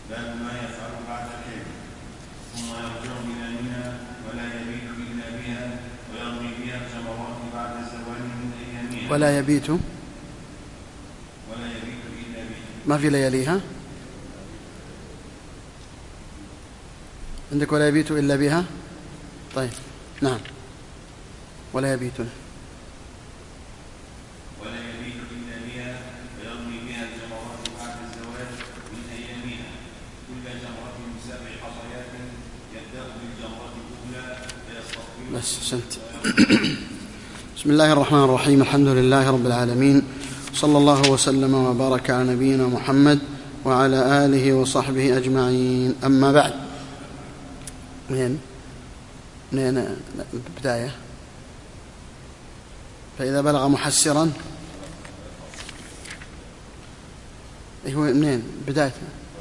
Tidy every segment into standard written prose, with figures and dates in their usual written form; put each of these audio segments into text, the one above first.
باب ما يفعل بعد الحلم، ثم يرجع إلى منى ولا يبيت إلا بها ويرمي بها الجمرات بعد الزوال من أيامها. ولا يبيت إلا بها، ما في لياليها عندك؟ ولا يبيت إلا بها. طيب نعم، ولا يبيت إلا بها ويرمي بها الجمرات بعد الزوال من أيامها، كل جمرة من 7 حصيات يبدأ بالجمرة الأولى فيستقبل. بس سنت. بسم الله الرحمن الرحيم، الحمد لله رب العالمين، صلى الله وسلم وبارك على نبينا محمد وعلى آله وصحبه أجمعين. أما بعد، من البداية، فإذا بلغ محسرا هو منين بدايته؟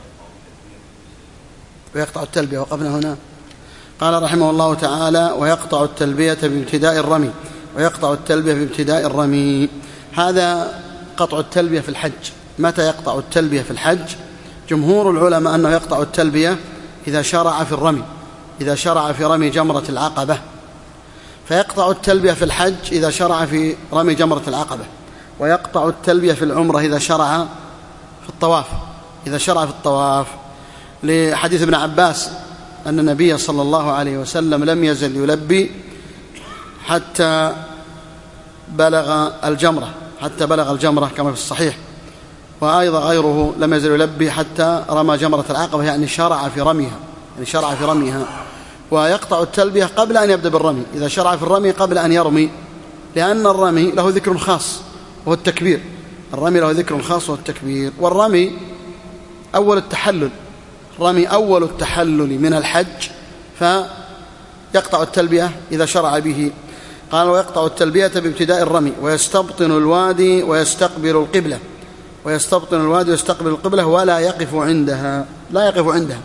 ويقطع التلبية، وقفنا هنا. قال رحمه الله تعالى: ويقطع التلبية بابتداء الرمي. ويقطع التلبية بابتداء الرمي، هذا قطع التلبية في الحج. متى يقطع التلبية في الحج؟ جمهور العلماء أنه يقطع التلبية إذا شرع في الرمي، إذا شرع في رمي جمرة العقبة، فيقطع التلبية في الحج إذا شرع في رمي جمرة العقبة. ويقطع التلبية في العمرة إذا شرع في الطواف، إذا شرع في الطواف، لحديث ابن عباس أن النبي صلى الله عليه وسلم لم يزل يلبي حتى بلغ الجمرة كما في الصحيح. وأيضا غيره لم يزل يلبي حتى رمى جمرة العقبة، يعني شرع في رميها. ويقطع التلبية قبل أن يبدأ بالرمي، إذا شرع في الرمي قبل أن يرمي، لأن الرمي له ذكر خاص وهو التكبير. الرمي له ذكر خاص وهو التكبير، والرمي أول التحلل، الرمي أول التحلل من الحج، فيقطع التلبية إذا شرع به. قال: ويقطع التلبية بابتداء الرمي، ويستبطن الوادي ويستقبل القبلة. ويستبطن الوادي ويستقبل القبلة ولا يقف عندها، لا يقف عندها.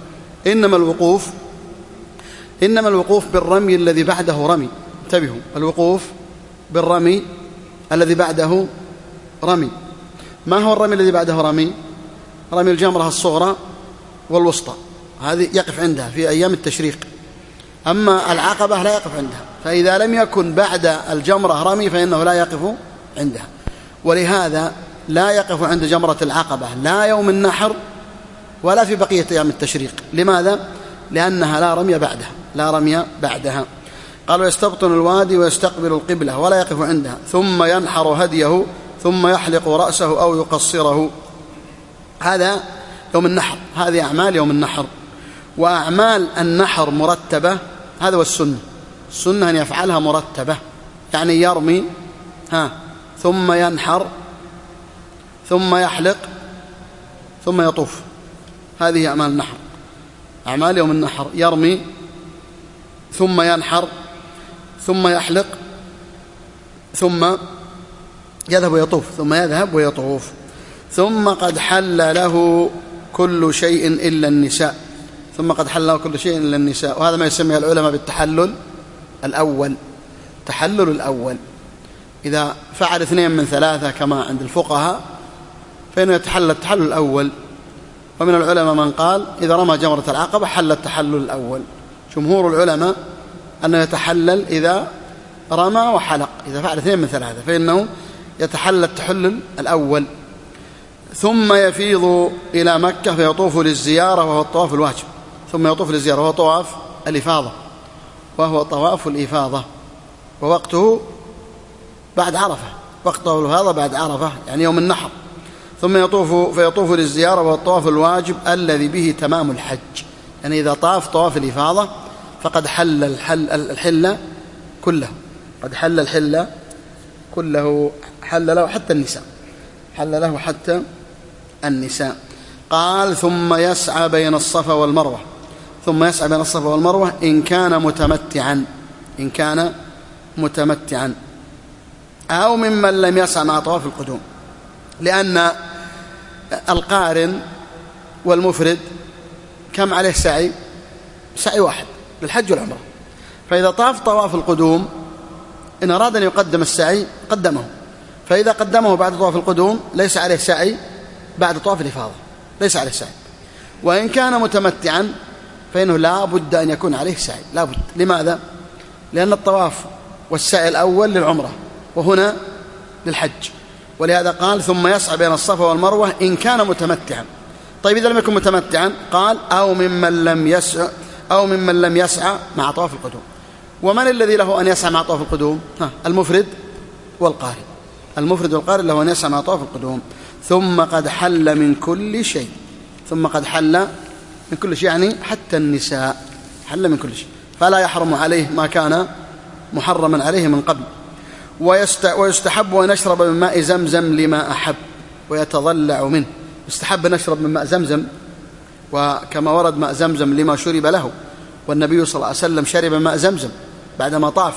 إنما الوقوف بالرمي الذي بعده رمي. انتبهوا، الوقوف بالرمي الذي بعده رمي. ما هو الرمي الذي بعده رمي؟ رمي الجمرة الصغرى والوسطى، هذه يقف عندها في أيام التشريق. أما العقبة لا يقف عندها، فإذا لم يكن بعد الجمرة رمي فإنه لا يقف عندها. ولهذا لا يقف عند جمرة العقبة لا يوم النحر ولا في بقية أيام التشريق. لماذا؟ لأنها لا رمي بعدها. قال: ويستبطن الوادي ويستقبل القبلة ولا يقف عندها، ثم ينحر هديه، ثم يحلق رأسه أو يقصره. هذا يوم النحر، هذه أعمال يوم النحر. وأعمال النحر مرتبة، هذا هو السنة أن يفعلها مرتبة، يعني يرمي ثم ينحر ثم يحلق ثم يطوف. هذه أعمال النحر، أعمال يوم النحر: يرمي ثم ينحر ثم يحلق ثم يذهب ويطوف، ثم قد حل له كل شيء إلا النساء. وهذا ما يسميه العلماء بالتحلل الأول. إذا فعل 2 من 3 كما عند الفقهاء فإنه يتحلل التحلل الأول. ومن العلماء من قال إذا رمى جمرة العقبة حل التحلل الأول. جمهور العلماء أنه يتحلل إذا رمى وحلق، إذا فعل 2 من 3 فإنه يتحلل التحلل الأول. ثم يفيض إلى مكة فيطوف للزيارة وهو الطواف الواجب. ثم يطوف للزيارة وهو طواف الإفاضة، ووقته بعد عرفة، يعني يوم النحر. ثم فيطوف للزيارة وهو الطواف الواجب الذي به تمام الحج، يعني إذا طاف طواف الإفاضة فقد حل الحل كله، حل له حتى النساء. قال: ثم يسعى بين الصفا والمروة إن كان متمتعا أو ممن لم يسعى مع طواف القدوم، لأن القارن والمفرد كم عليه سعي واحد للحج والعمرة. فإذا طاف طواف القدوم إن أراد أن يقدم السعي قدمه، فإذا قدمه بعد طواف القدوم ليس عليه سعي بعد طواف الإفاضة، ليس عليه سعي. وإن كان متمتعا فإنه لا بد أن يكون عليه سعي، لا بد. لماذا؟ لأن الطواف والسعي الأول للعمرة وهنا للحج، ولهذا قال ثم يسعى بين الصفا والمروة إن كان متمتعا. طيب إذا لم يكن متمتعا قال أو ممن لم يسعى مع طواف القدوم. ومن الذي له أن يسعى مع طواف القدوم؟ المفرد والقارن. المفرد والقارن له أن يسعى مع طواف القدوم. ثم قد حل من كل شيء، ثم قد حل من كل شيء يعني حتى النساء، حل من كل شيء، فلا يحرم عليه ما كان محرما عليه من قبل. ويستحب أن يشرب من ماء زمزم لما أحب ويتضلع منه. يستحب أن يشرب من ماء زمزم، وكما ورد ماء زمزم لما شرب له، والنبي صلى الله عليه وسلم شرب ماء زمزم بعدما طاف.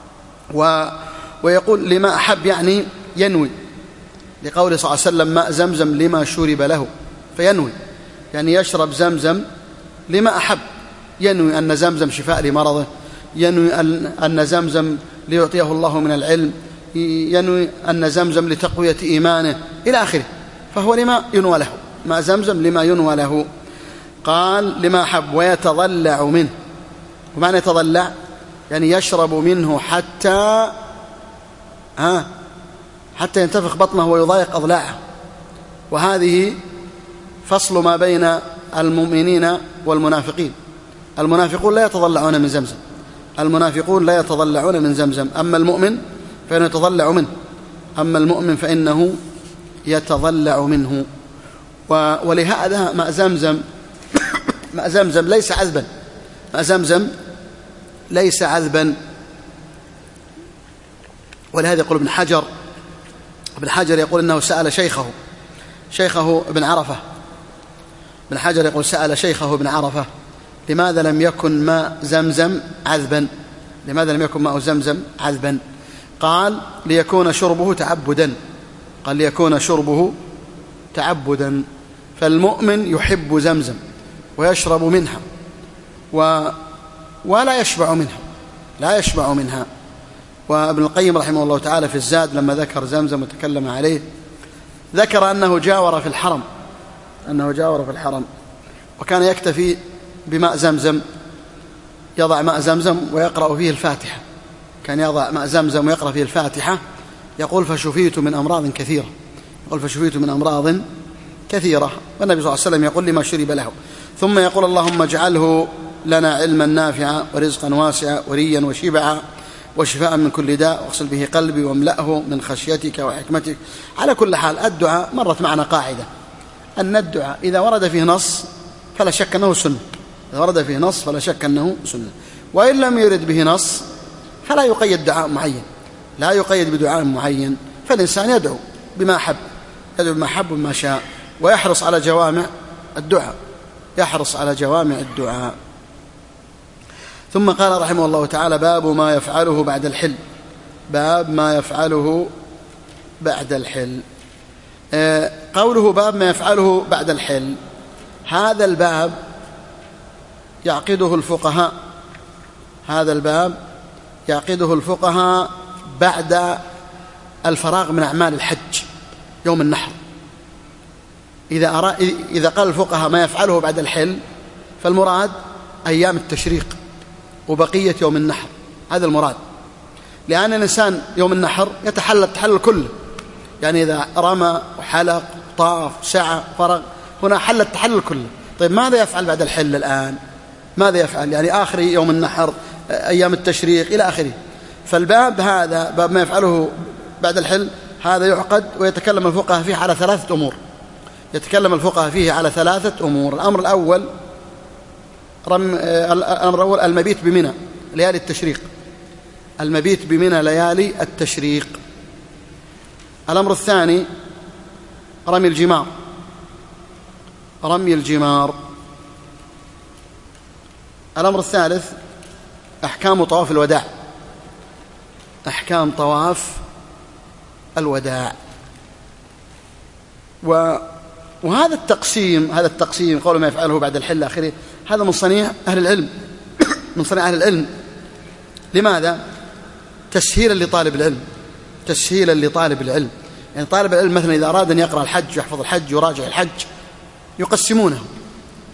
ويقول لما أحب يعني ينوي، لقوله صلى الله عليه وسلم ماء زمزم لما شرب له، فينوي يعني يشرب زمزم لما أحب، ينوي أن زمزم شفاء لمرضه، ينوي أن زمزم ليعطيه الله من العلم، ينوي أن زمزم لتقوية إيمانه إلى آخره، فهو لما ينوى له، ماء زمزم لما ينوى له. قال لما أحب ويتضلع منه. ومعنى يتضلع يعني يشرب منه حتى ينتفخ بطنه ويضايق أضلاعه. وهذه فصل ما بين المؤمنين والمنافقين. المنافقون لا يتضلعون من زمزم، المنافقون لا يتضلعون من زمزم، أما المؤمن فإنه يتضلع منه، أما المؤمن فإنه يتضلع منه. ولهذا ماء زمزم ليس عذبا، ماء زمزم ليس عذبا. ولهذا يقول ابن حجر يقول إنه سأل شيخه ابن عرفة. ابن حجر يقول سأل شيخه ابن عرفة لماذا لم يكن ماء زمزم عذبا، لماذا لم يكن ماء زمزم عذبا؟ قال ليكون شربه تعبدا، قال ليكون شربه تعبدا. فالمؤمن يحب زمزم ويشرب منها ولا يشبع منها، لا يشبع منها. وابن القيم رحمه الله تعالى في الزاد لما ذكر زمزم وتكلم عليه ذكر أنه جاور في الحرم، وكان يكتفي بماء زمزم، يضع ماء زمزم ويقرأ فيه الفاتحة، كان يضع ماء زمزم ويقرأ فيه الفاتحة. يقول فشفيت من أمراض كثيرة، يقول فشفيت من أمراض كثيرة. والنبي صلى الله عليه وسلم يقول لما شرب له. ثم يقول اللهم اجعله لنا علما نافعا ورزقا واسعا وريا وشبعا وشفاء من كل داء، واغسل به قلبي واملأه من خشيتك وحكمتك. على كل حال الدعاء مرت معنا قاعدة أن الدعاء إذا ورد فيه نص فلا شك أنه سنة، إذا ورد فيه نص فلا شك أنه سنة، وإن لم يرد به نص فلا يقيد دعاء معين، لا يقيد بدعاء معين، فالإنسان يدعو بما حب، يدعو بما حب وما شاء، ويحرص على جوامع الدعاء، يحرص على جوامع الدعاء. ثم قال رحمه الله تعالى باب ما يفعله بعد الحل، باب ما يفعله بعد الحل. قوله باب ما يفعله بعد الحل، هذا الباب يعقده الفقهاء، هذا الباب يعقده الفقهاء بعد الفراغ من أعمال الحج يوم النحر. إذا قال الفقهاء ما يفعله بعد الحل فالمراد أيام التشريق وبقية يوم النحر، هذا المراد، لأن الإنسان يوم النحر يتحلل التحلل كله، يعني إذا رمى وحلق طاف سعى فرغ هنا حل التحلل كله. طيب ماذا يفعل بعد الحل الآن؟ ماذا يفعل؟ يعني آخر يوم النحر، أيام التشريق إلى آخره. فالباب هذا باب ما يفعله بعد الحل، هذا يعقد ويتكلم الفقهاء فيه على ثلاثة أمور، يتكلم الفقهاء فيه على ثلاثة أمور. الأمر الأول المبيت بمنى ليالي التشريق، المبيت بمنى ليالي التشريق. الأمر الثاني رمي الجمار، رمي الجمار. الأمر الثالث أحكام طواف الوداع، أحكام طواف الوداع. وهذا التقسيم، هذا التقسيم قول ما يفعله بعد الحل آخره، هذا من صنيع أهل العلم، من صنيع أهل العلم. لماذا؟ تسهيلا لطالب العلم، تسهيلا لطالب العلم. يعني طالب العلم مثلا إذا أراد أن يقرأ الحج ويحفظ الحج ويراجع الحج يقسمونه،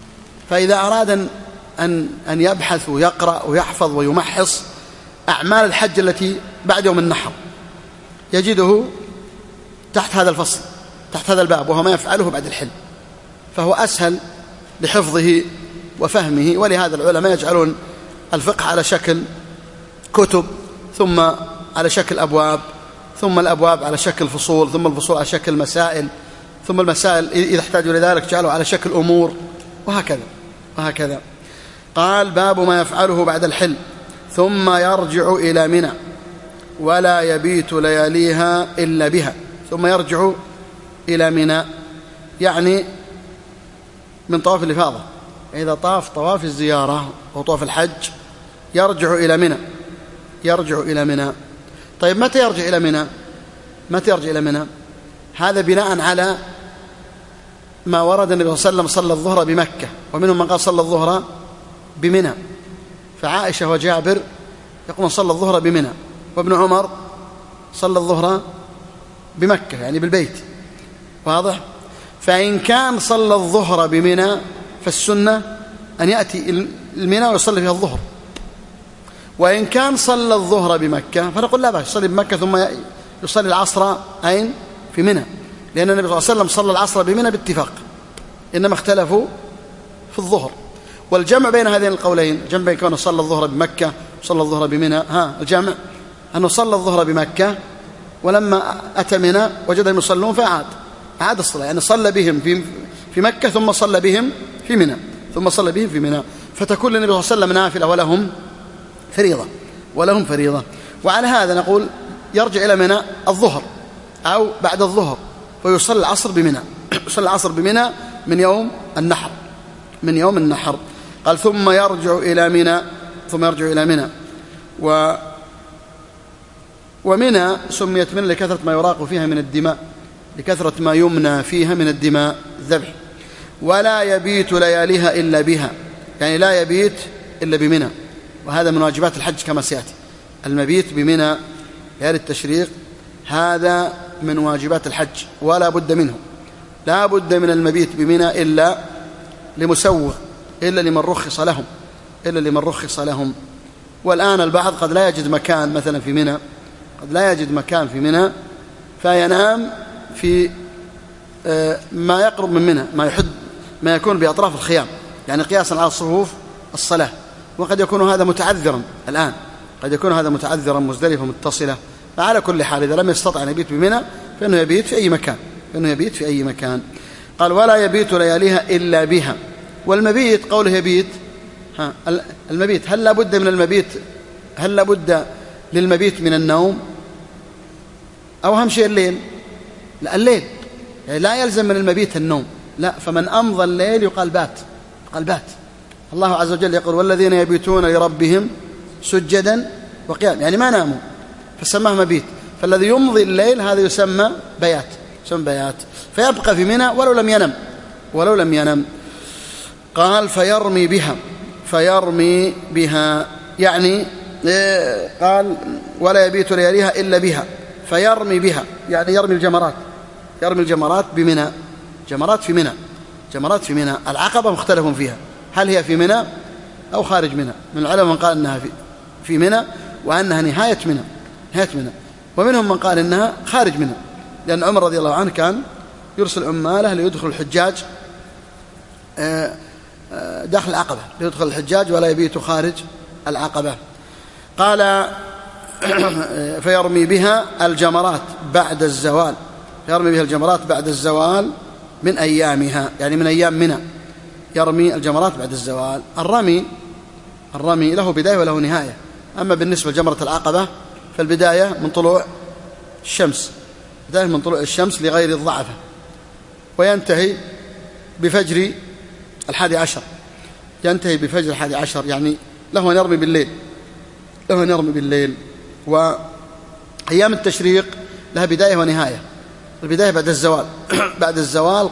فإذا أراد أن يبحث ويقرأ ويحفظ ويمحص أعمال الحج التي بعد يوم النحر يجده تحت هذا الفصل، تحت هذا الباب، وهو ما يفعله بعد الحل، فهو أسهل لحفظه وفهمه. ولهذا العلماء يجعلون الفقه على شكل كتب، ثم على شكل أبواب، ثم الأبواب على شكل فصول، ثم الفصول على شكل مسائل، ثم المسائل إذا احتاجوا لذلك جعلوا على شكل أمور، وهكذا. قال: باب ما يفعله بعد الحل. ثم يرجع إلى منى ولا يبيت لياليها إلا بها. ثم يرجع إلى منى يعني من طواف الإفاضة، إذا طاف طواف الزيارة أو طواف الحج يرجع إلى منى. طيب متى يرجع إلى منى؟ هذا بناء على ما ورد النبي صلى الله عليه وسلم صلى الظهر بمكة، ومنهم من قال صلى الظهر بمنى، فعائشة وجابر يقولون صلى الظهر بمنى، وابن عمر صلى الظهر بمكة يعني بالبيت، واضح؟ فإن كان صلى الظهر بمنى فالسنة أن يأتي المنى ويصلي فيها الظهر، وإن كان صلى الظهر بمكة فنقول لا بأس، يصلي بمكة ثم يصلي العصر أين؟ في منى، لأن النبي صلى الله عليه وسلم صلى العصر بمنى باتفاق، إنما اختلفوا في الظهر. والجمع بين هذين القولين، جمع بين كونه صلى الظهر بمكة وصلى الظهر بمنى، الجمع أنه صلى الظهر بمكة ولما أتى منى وجدهم يصلون فأعاد الصلاة، يعني صلى بهم في مكة ثم صلى بهم في منى، فتكون للنبي صلى الله عليه وسلم نافلة ولهم فريضة. وعلى هذا نقول يرجع إلى منى الظهر أو بعد الظهر، ويصلي العصر بمنى، يصلي العصر بمنى من يوم النحر. قال: ثم يرجع إلى منى. ومنى سميت منى لكثرة ما يراق فيها من الدماء، لكثرة ما يمنى فيها من الدماء الذبح. ولا يبيت لياليها إلا بها، يعني لا يبيت إلا بمنى، وهذا من واجبات الحج كما سيأتي. المبيت بمنى ليالي التشريق هذا من واجبات الحج ولا بد منه، لا بد من المبيت بمنى إلا لمسوغ، إلا لمن رخص لهم. والآن البعض قد لا يجد مكان مثلا في منى، فينام في ما يقرب من منى، ما يكون بأطراف الخيام، يعني قياسا على صفوف الصلاة. وقد يكون هذا متعذرا الآن، مزدلفة متصلة. فعلى كل حال إذا لم يستطع أن يبيت بمنى فإنه يبيت في أي مكان. قال: ولا يبيت لياليها إلا بها. والمبيت قوله يبيت، المبيت هل لا بد للمبيت من النوم، أو أهم شيء الليل؟ لا، الليل يعني لا يلزم من المبيت النوم، لا، فمن أمضى الليل يقال بات. الله عز وجل يقول: والذين يبيتون لربهم سجدا وقياما، يعني ما ناموا فسماه مبيت. فالذي يمضي الليل هذا يسمى بيات، فيبقى في منى ولو لم ينم. قال: فيرمي بها يعني قال: ولا يبيت لياليها إلا بها. فيرمي بها يعني يرمي الجمرات بمنى، جمرات في منى. العقبة مختلف فيها، هل هي في منى أو خارج منى؟ من العلماء من قال أنها في منى وأنها نهاية منى، ومنهم من قال أنها خارج منى، لأن عمر رضي الله عنه كان يرسل عماله ليدخل الحجاج داخل العقبة، ليدخل الحجاج ولا يبيت خارج العقبة. قال: فيرمي بها الجمرات بعد الزوال، من أيامها، يعني من أيام منى، يرمي الجمرات بعد الزوال. الرمي له بداية وله نهاية. أما بالنسبة لجمرة العقبة فالبداية من طلوع الشمس لغير الضعفة، وينتهي بفجر 11، يعني له أن يرمي بالليل. وأيام التشريق لها بداية ونهاية. البداية بعد الزوال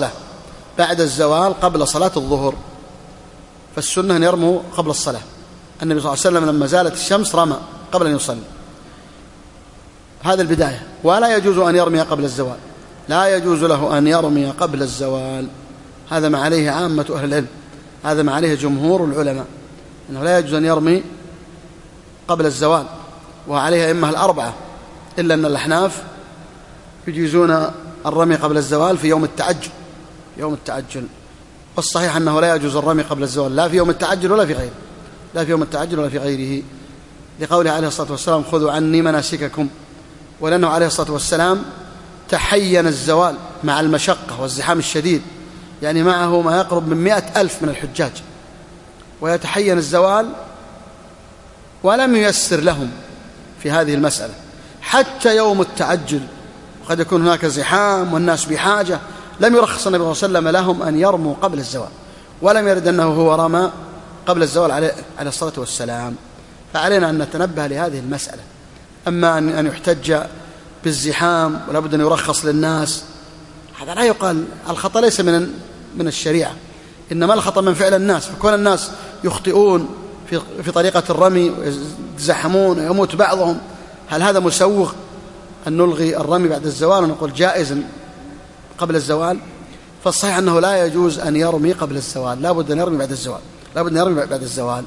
قبل صلاة الظهر، فالسنة أن يرموا قبل الصلاة. النبي صلى الله عليه وسلم لما زالت الشمس رمى قبل أن يصلي، هذا البداية. ولا يجوز أن يرمي قبل الزوال، لا يجوز له أن يرمي قبل الزوال، هذا ما عليه عامة أهل العلم، هذا ما عليه جمهور العلماء، أنه لا يجوز أن يرمي قبل الزوال، وعليها أئمة الأربعة، إلا أن الأحناف يجيزون الرمي قبل الزوال في يوم التعجل. والصحيح أنه لا يجوز الرمي قبل الزوال لا في يوم التعجل ولا في غيره، لقوله عليه الصلاة والسلام: خذوا عني مناسككم. ولأنه عليه الصلاة والسلام تحين الزوال مع المشقة والزحام الشديد، يعني معه ما يقرب من 100,000 من الحجاج، ويتحين الزوال ولم ييسر لهم في هذه المسألة حتى يوم التعجل، وقد يكون هناك زحام والناس بحاجة، لم يرخص النبي صلى الله عليه وسلم لهم أن يرموا قبل الزوال، ولم يرد أنه هو رمى قبل الزوال عليه الصلاة والسلام. فعلينا أن نتنبه لهذه المسألة. أما أن يحتج بالزحام ولا بد أن يرخص للناس، هذا لا يقال. الخطأ ليس من الشريعة، إنما الخطأ من فعل الناس. فكون الناس يخطئون في طريقة الرمي ويزحمون ويموت بعضهم، هل هذا مسوغ أن نلغي الرمي بعد الزوال ونقول جائز قبل الزوال؟ فالصحيح أنه لا يجوز أن يرمي قبل الزوال، لا بد أن يرمي بعد الزوال.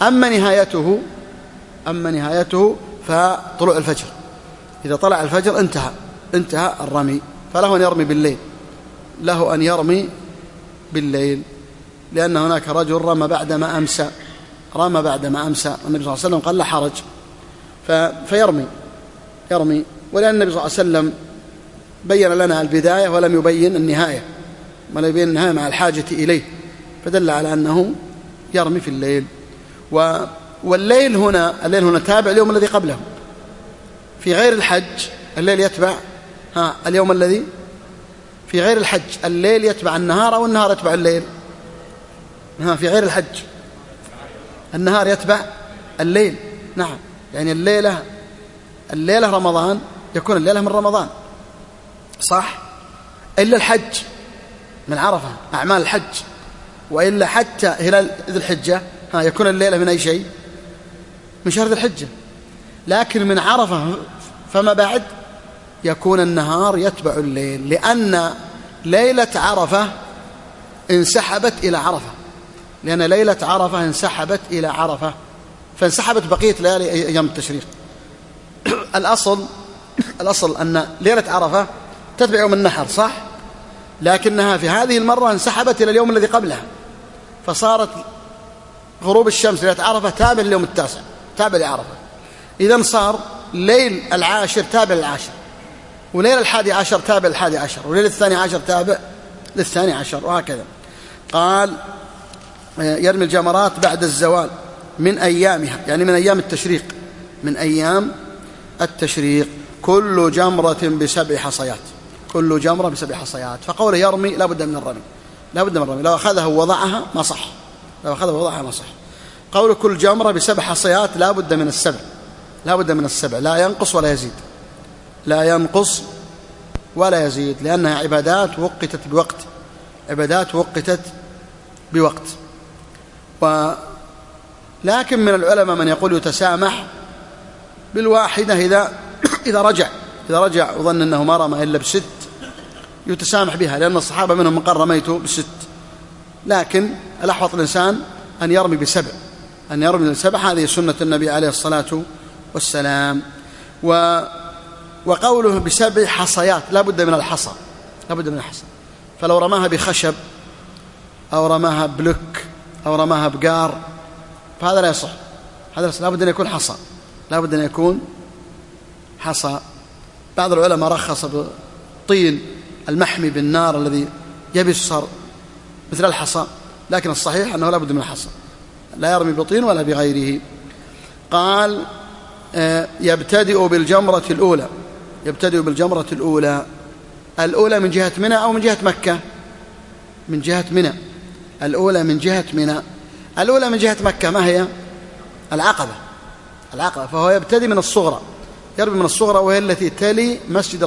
أما نهايته فطلوع الفجر، إذا طلع الفجر انتهى الرمي، فله أن يرمي بالليل، لأن هناك رجل رمى بعدما أمسى، النبي صلى الله عليه وسلم قال لا حرج، فيرمي. ولأن النبي صلى الله عليه وسلم بين لنا البداية ولم يبين النهاية، ما يبين النهاية مع الحاجة إليه، فدل على أنه يرمي في الليل. والليل هنا تابع اليوم الذي قبله. في غير الحج الليل يتبع اليوم الذي في غير الحج، الليل يتبع النهار أو النهار يتبع الليل؟ في غير الحج النهار يتبع الليل. نعم، يعني الليلة رمضان يكون الليلة من رمضان، صح؟ إلا الحج من عرفة، أعمال الحج، وإلا حتى هلال ذي الحجة يكون الليلة من أي شيء؟ من شهر ذي الحجة. لكن من عرفة فما بعد يكون النهار يتبع الليل، لأن ليلة عرفة انسحبت إلى عرفة، فانسحبت بقية ليالي أيام التشريق. الأصل أن ليلة عرفة تتبع يوم النحر، صح؟ لكنها في هذه المرة انسحبت إلى اليوم الذي قبلها، فصارت غروب الشمس ليلة عرفة تابع لليوم التاسع، تابع لعرفة. إذن صار ليل العاشر تابع للعاشر، وليل 11 تابع لل11، وليل 12 تابع لل12، وهكذا. قال: يرمي الجمرات بعد الزوال من أيامها، يعني من أيام التشريق، كل جمرة ب7 حصيات. فقوله يرمي لا بد من الرمي، لو أخذها ووضعها ما صح، قول كل جمرة ب7 حصيات لا بد من السبع، لا ينقص ولا يزيد، لأنها عبادات وقتت بوقت. لكن من العلماء من يقول يتسامح بالواحدة إذا رجع وظن أنه ما رمى إلا ب6 يتسامح بها، لأن الصحابة منهم من قال رميت ب6. لكن الأحوط الإنسان أن يرمي ب7، هذه سنة النبي عليه الصلاة والسلام. وقوله ب7 حصيات لا بد من الحصى، فلو رماها بخشب أو رماها بلك أو رماها بقار فهذا لا يصح، لا بد أن يكون حصى. بعض العلماء رخص بالطين المحمي بالنار الذي يبصر مثل الحصى، لكن الصحيح أنه لا بد من الحصى، لا يرمي بطين ولا بغيره. قال: يبتدئ بالجمرة الأولى من جهة منى أو من جهة مكة؟ من جهة منى. الأولى من جهة مكة ما هي؟ العقبة، فهو يبتدئ من الصغرى، يرمي من الصغرى، وهي التي تلي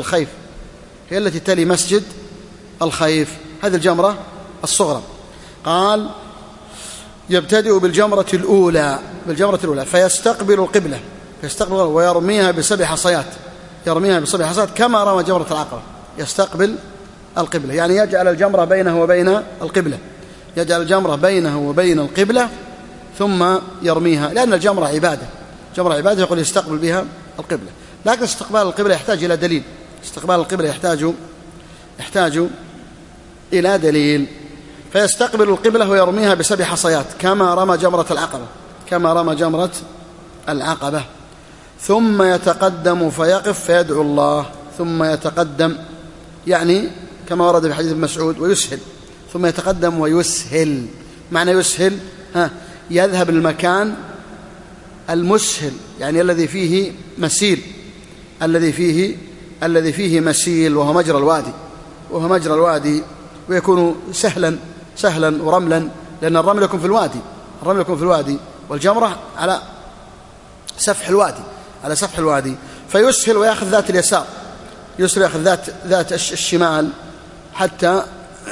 مسجد الخيف، هذه الجمرة الصغرى. قال: يبتدئ بالجمرة الأولى فيستقبل القبلة ويرميها ب7 حصيات، كما رمى جمرة العقبة، يستقبل القبلة، يعني يجعل الجمرة بينه وبين القبلة، يجعل الجمرة بينه وبين القبلة ثم يرميها، لأن الجمرة عبادة، جمرة عبادة يقول يستقبل بها القبلة، لكن استقبال القبلة يحتاج إلى دليل، استقبال القبلة يحتاج إلى دليل، فيستقبل القبلة ويرميها ب7 حصيات كما رمى جمرة العقبة، ثم يتقدم فيقف فيدعو الله، ثم يتقدم يعني كما ورد في حديث ابن مسعود ويسهل، ثم يتقدم ويسهل، معنى يسهل يذهب المكان المسهل، يعني الذي فيه مسيل، الذي فيه مسيل وهو مجرى الوادي، ويكون سهلا ورملا، لأن الرمل يكون في الوادي والجمرة على سفح الوادي، فيسهل ويأخذ ذات اليسار، يسهل يأخذ ذات الشمال حتى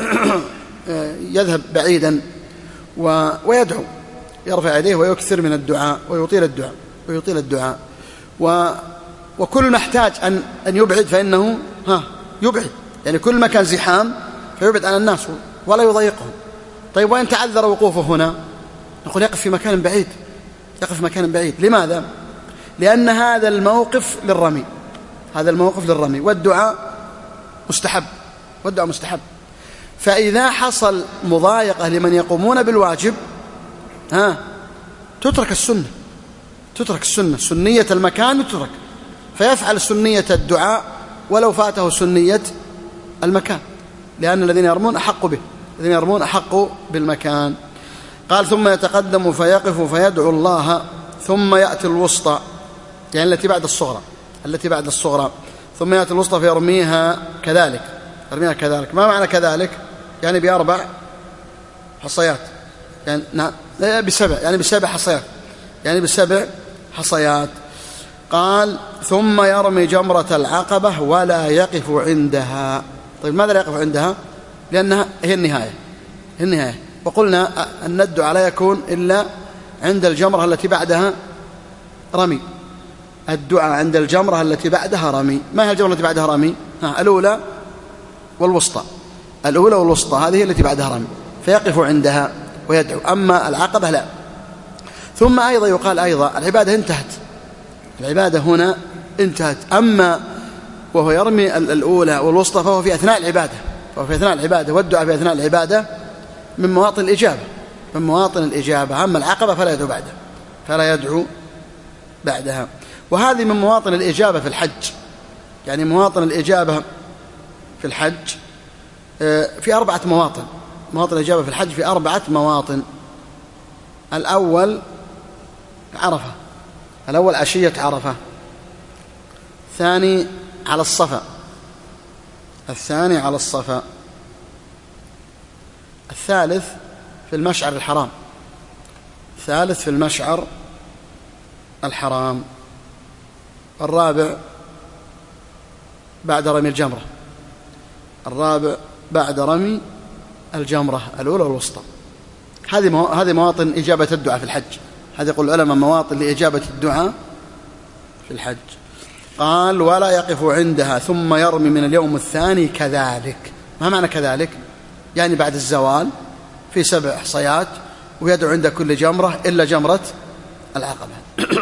يذهب بعيدا ويدعو، يرفع يديه ويكثر من الدعاء ويطيل الدعاء وكل ما احتاج أن يبعد فإنه يبعد، يعني كل ما كان زحام فيبعد عن الناس ولا يضايقهم. طيب وإن تعذر وقوفه هنا نقول يقف في مكان بعيد، لماذا؟ لأن هذا الموقف للرمي والدعاء مستحب، فإذا حصل مضايقة لمن يقومون بالواجب تترك السنة، سنية المكان يترك، فيفعل سنية الدعاء ولو فاته سنية المكان، لأن الذين يرمون أحق بالمكان. قال ثم يتقدم فيقف فيدعو الله، ثم يأتي الوسطى، يعني التي بعد الصغرى، ثم يأتي الوسطى فيرميها كذلك. ما معنى كذلك؟ يعني ب4 حصيات، يعني ب7 حصيات. قال ثم يرمي جمرة العقبة ولا يقف عندها. طيب ماذا لا يقف عندها؟ لأنها هي النهاية، وقلنا أن الدعاء لا يكون إلا عند الجمرة التي بعدها رمي، الدعاء عند الجمرة التي بعدها رمي. ما هي الجمرة التي بعدها رمي؟ الأولى والوسطى، هذه هي التي بعدها رمي، فيقف عندها ويدعو. أما العقبة لا. ثم أيضا يقال العبادة هنا انتهت. أما وهو يرمي الأولى والوسطى فهو في أثناء العبادة، والدعاء في أثناء العبادة من مواطن الإجابة. أما العقبة فلا يدعو بعدها. وهذه من مواطن الإجابة في الحج، يعني مواطن الإجابة في الحج في 4 مواطن. مواطن الإجابة في الحج في 4 مواطن. الأول عرفة، عشية عرفة. الثاني على الصفا، الثالث في المشعر الحرام، الرابع بعد رمي الجمرة الأولى والوسطى. هذه مواطن إجابة الدعاء في الحج. هذا يقول العلماء مواطن لإجابة الدعاء في الحج. قال ولا يقف عندها ثم يرمي من اليوم الثاني كذلك. ما معنى كذلك؟ يعني بعد الزوال في 7 حصيات، ويدعو عند كل جمرة إلا جمرة العقبة.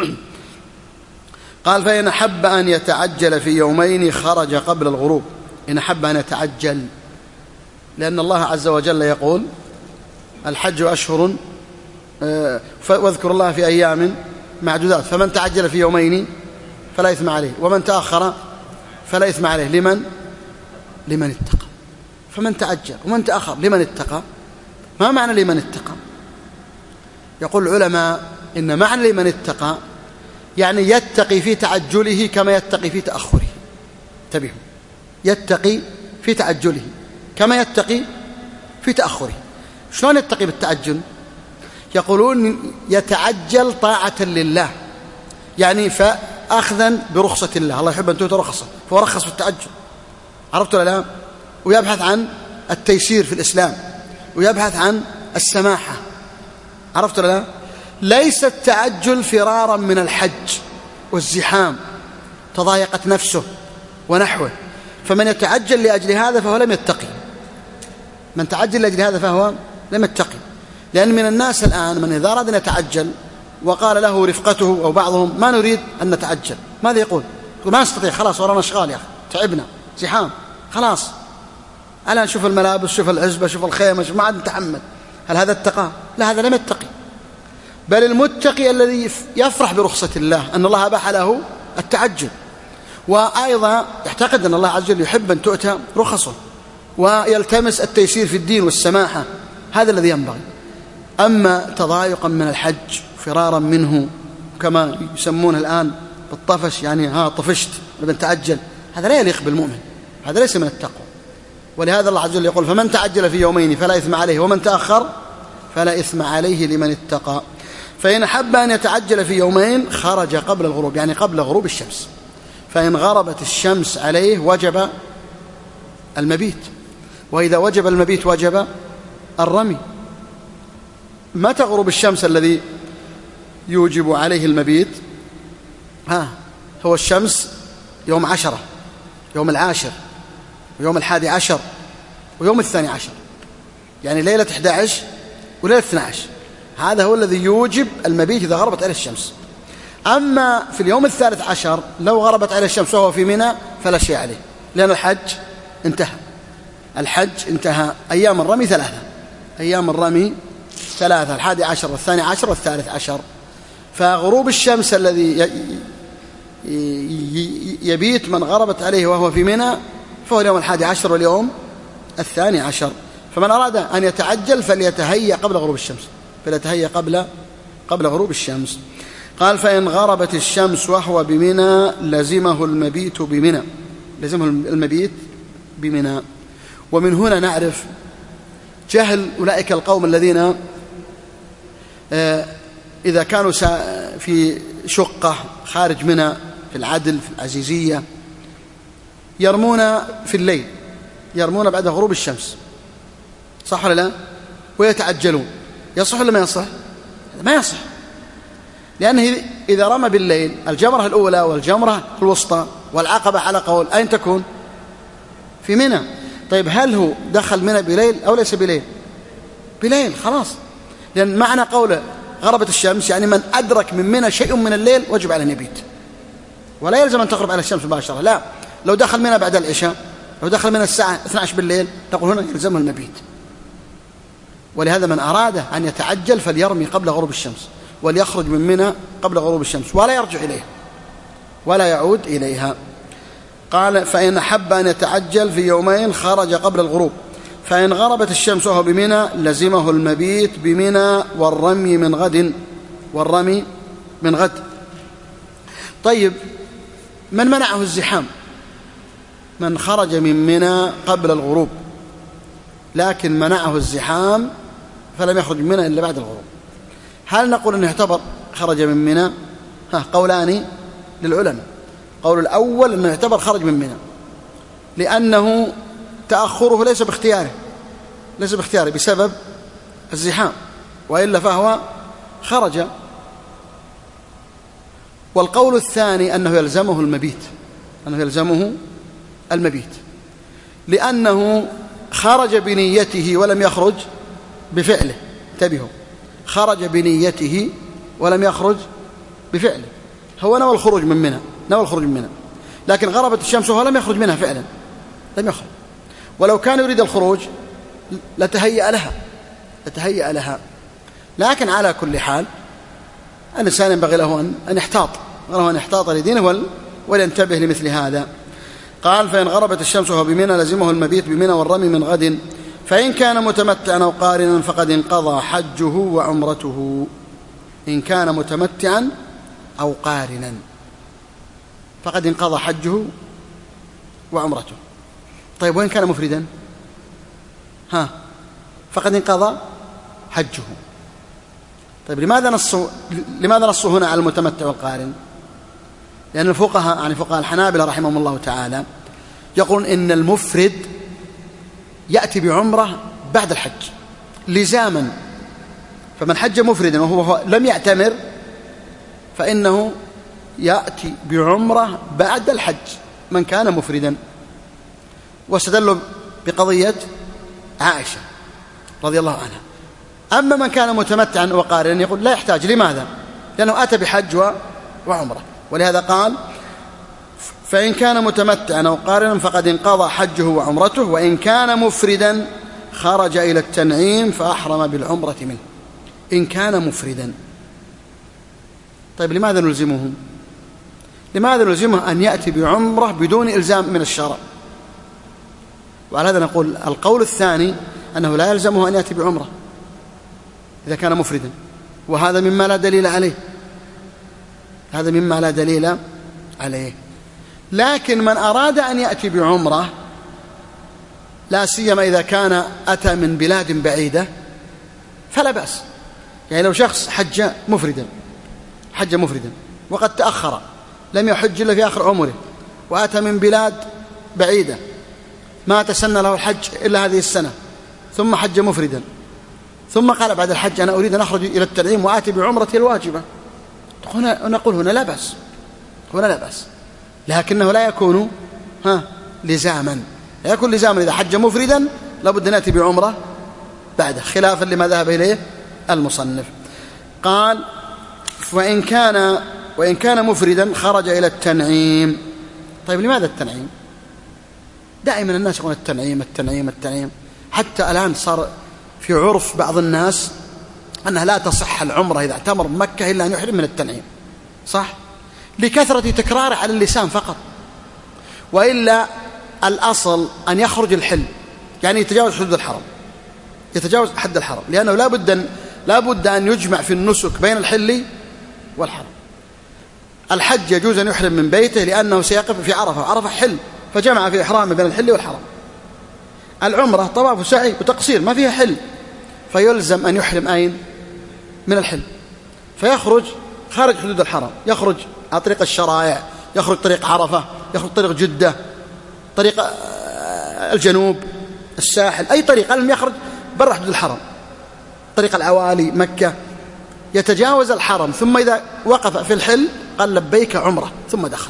قال فإن أحب أن يتعجل في يومين خرج قبل الغروب. إن أحب أن يتعجل، لأن الله عز وجل يقول الحج أشهر واذكر الله في أيام معدودات، فمن تعجل في يومين فلا إثم عليه، ومن تأخر فلا إثم عليه لمن اتقى. فمن تعجل ومن تأخر لمن اتقى. ما معنى لمن اتقى؟ يقول العلماء إن معنى لمن اتقى يعني يتقي في تعجله كما يتقي في تأخره. انتبهوا، يتقي في تعجله كما يتقي في تأخره. شلون يتقي بالتعجل؟ يقولون يتعجل طاعة لله، يعني فأخذا برخصة الله يحب أن تؤتى رخصة، فهو رخص في التعجل. عرفت ولا لا؟ ويبحث عن التيسير في الإسلام، ويبحث عن السماحة. عرفت ولا لا؟ ليس التعجل فرارا من الحج والزحام، تضايقت نفسه ونحوه. فمن يتعجل لأجل هذا فهو لم يتقي. من تعجل لأجل هذا لم يتقي. لأن من الناس الآن من إذا أراد أن يتعجل وقال له رفقته أو بعضهم ما نريد أن نتعجل، ماذا يقول؟ ما نستطيع، خلاص ورانا أشغال يا أخي، تعبنا، زحام، خلاص الآن شوف الملابس، شوف العزبة، شوف الخيمة، شوف، ما عاد نتحمل. هل هذا اتقى؟ لا، هذا لم يتقي. بل المتقي الذي يفرح برخصة الله أن الله أباح له التعجل، وأيضا يعتقد أن الله عز وجل يحب أن تؤتى رخصه ويلتمس التيسير في الدين والسماحة، هذا الذي ينبغي. أما تضايقا من الحج، فرارا منه كما يسمون الآن بالطفش، يعني طفشت بنتعجل، هذا لا يليق بالمؤمن، هذا ليس من التقوى. ولهذا الله عز وجل يقول فمن تعجل في يومين فلا إثم عليه ومن تأخر فلا إثم عليه لمن اتقى. فإن أحب أن يتعجل في يومين خرج قبل الغروب، يعني قبل غروب الشمس. فإن غربت الشمس عليه وجب المبيت، وإذا وجب المبيت وجب الرمي. متى غروب الشمس الذي يوجب عليه المبيت؟ هو الشمس يوم 10، يوم 10، ويوم 11، ويوم 12، يعني ليلة 11 وليلة 12. هذا هو الذي يوجب المبيت إذا غربت عليه الشمس. أما في اليوم 13 لو غربت عليه الشمس وهو في منى فلا شيء عليه، لأن الحج انتهى، الحج انتهى. أيام الرمي 3، أيام الرمي 3، 11 و12 و13. فغروب الشمس الذي يبيت من غربت عليه وهو في منى فهو اليوم 11 واليوم 12. فمن أراد أن يتعجل فليتهيأ قبل غروب الشمس، فليتهيأ قبل غروب الشمس. قال فإن غربت الشمس وهو بمنى لزمه المبيت بمنى، لزمه المبيت بمنى. ومن هنا نعرف جهل أولئك القوم الذين إذا كانوا في شقة خارج منى في العدل في العزيزية يرمون في الليل، يرمون بعد غروب الشمس، صح ولا لا؟ ويتعجلون، يصح ولا ما يصح؟ ما يصح، لأنه إذا رمى بالليل الجمرة الأولى والجمرة الوسطى والعقبة على قول أين تكون؟ في منى. طيب هل هو دخل منى بليل أو ليس بليل؟ بليل، خلاص. لأن معنى قوله غربت الشمس يعني من أدرك من منى شيء من الليل وجب على النبيت، ولا يلزم أن تغرب على الشمس مباشرة، لا. لو دخل منى بعد العشاء، لو دخل منى الساعة 12 بالليل تقول هنا يلزمه المبيت. ولهذا من أراد أن يتعجل فليرمي قبل غروب الشمس وليخرج من منى قبل غروب الشمس ولا يرجع إليها ولا يعود إليها. قال فإن أحب أن يتعجل في يومين خرج قبل الغروب. فإن غربت الشمس وهو بمنى لزمه المبيت بمنى والرمي من غد، والرمي من غد. طيب من منعه الزحام؟ من خرج من منى قبل الغروب لكن منعه الزحام فلم يخرج من منى إلا بعد الغروب. هل نقول أنه يعتبر خرج من منى؟ قولان للعلماء. قول الأول أنه يعتبر خرج من منى لأنه تأخره ليس باختياره، ليس باختياره بسبب الزحام، وإلا فهو خرج. والقول الثاني أنه يلزمه المبيت، أنه يلزمه المبيت لأنه خرج بنيته ولم يخرج بفعله. انتبهوا، خرج بنيته ولم يخرج بفعله. هو نوى الخروج من منى، نوى الخروج من منى، لكن غربت الشمس وهو لم يخرج منها فعلا، لم يخرج. ولو كان يريد الخروج لتهيأ لها، لتهيأ لها. لكن على كل حال الإنسان ينبغي له أن يحتاط، له أن يحتاط لدينه ولينتبه لمثل هذا. قال فإن غربت الشمس وهو بمنى لزمه المبيت بمنى والرمي من غد. فإن كان متمتعا أو قارنا فقد انقضى حجه وعمرته. إن كان متمتعا أو قارنا فقد انقضى حجه وعمرته. طيب وإن كان مفردا؟ فقد انقضى حجه. طيب لماذا نصوا هنا على المتمتع والقارن؟ لأن الفقهاء، يعني فقهاء الحنابلة رحمهم الله تعالى، يقولون إن المفرد يأتي بعمرة بعد الحج لزاما. فمن حج مفردا وهو لم يعتمر فإنه يأتي بعمرة بعد الحج من كان مفردا. واستدلوا بقضية عائشة رضي الله عنها أما من كان متمتعا وقارنا يقول لا يحتاج. لماذا؟ لأنه أتى بحج وعمرة. ولهذا قال فإن كان متمتعا أو قارنا فقد انقضى حجه وعمرته، وإن كان مفردا خرج إلى التنعيم فأحرم بالعمرة منه. إن كان مفردا. طيب لماذا نلزمه؟ لماذا نلزمه أن يأتي بعمرة بدون إلزام من الشرع؟ وعلى هذا نقول القول الثاني أنه لا يلزمه أن يأتي بعمرة إذا كان مفردا، وهذا مما لا دليل عليه، هذا مما لا دليل عليه. لكن من أراد أن يأتي بعمرة لا سيما إذا كان أتى من بلاد بعيدة فلا بأس. يعني لو شخص حج مفردا وقد تأخر لم يحج إلا في آخر عمره وأتى من بلاد بعيدة ما تسنى له الحج إلا هذه السنة، ثم حج مفردا، ثم قال بعد الحج أنا أريد أن أخرج إلى التنعيم وآتي بعمرتي الواجبة، نقول هنا لا بأس، هنا لا بأس، لكنه لا يكون لزاما. لا يكون لزاما إذا حج مفردا لابد أن يأتي بعمرة بعده، خلافا لما ذهب إليه المصنف. قال وإن كان مفردا خرج إلى التنعيم. طيب لماذا التنعيم؟ دائما الناس يقولون التنعيم. حتى الآن صار في عرف بعض الناس أنها لا تصح العمرة إذا اعتمر بمكة إلا أن يحرم من التنعيم، صح؟ لكثرة تكراره على اللسان فقط، وإلا الأصل أن يخرج الحل، يعني يتجاوز حدود الحرم، يتجاوز حد الحرم، لأنه لا بد أن يجمع في النسك بين الحل والحرم. الحج يجوز أن يحرم من بيته لأنه سيقف في عرفة حل، فجمع في إحرامه بين الحل والحرم. العمرة طواف وسعي وتقصير ما فيها حل، فيلزم أن يحرم أين؟ من الحل، فيخرج خارج حدود الحرم، يخرج على طريق الشرائع، يخرج طريق عرفة، يخرج طريق جدة، طريق الجنوب، الساحل، أي طريق لم يخرج برا حدود الحرم، طريق العوالي مكة، يتجاوز الحرم، ثم إذا وقف في الحل قال لبيك عمرة ثم دخل.